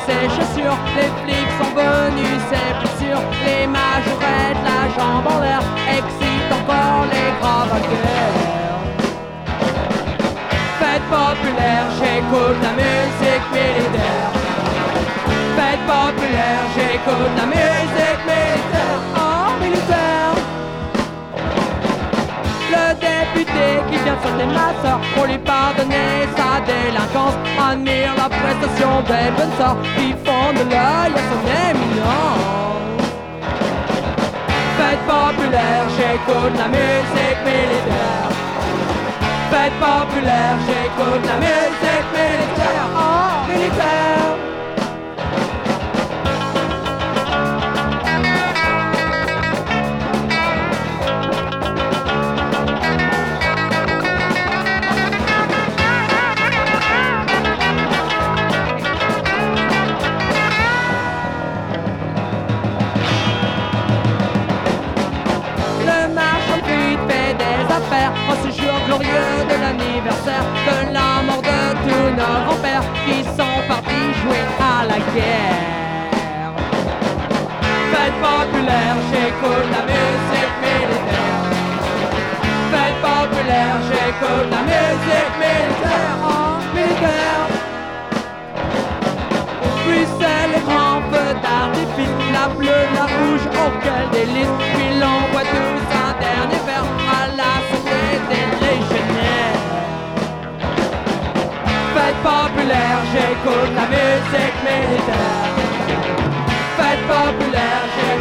ses chaussures. Les flics sont venus, c'est plus sûr. Les majorettes, la jambe en l'air, excitent encore les gravataires. Fête populaire, j'écoute la musique militaire. Fête populaire, j'écoute la musique militaire. Oh, militaire. Le député qui vient sauter ma soeur pour lui pardonner sa délinquance admire la prestation des bonnes sœurs qui font de l'œil à son éminence. Fête populaire, j'écoute la musique militaire. Fête populaire, j'écoute la musique militaire. Oh, militaire. En ce jour glorieux de l'anniversaire de la mort de tous nos grands-pères qui sont partis jouer à la guerre. Fête populaire, j'écoute la musique militaire. Fête populaire, j'écoute la musique militaire. Oh, militaire. Puis c'est les grands feux d'artifice, la bleue, la rouge, auquel délice. Puis l'on boit tous un dernier verre à la santé des légionnaires. Fête populaire, j'écoute la musique militaire. Fête populaire, j'écoute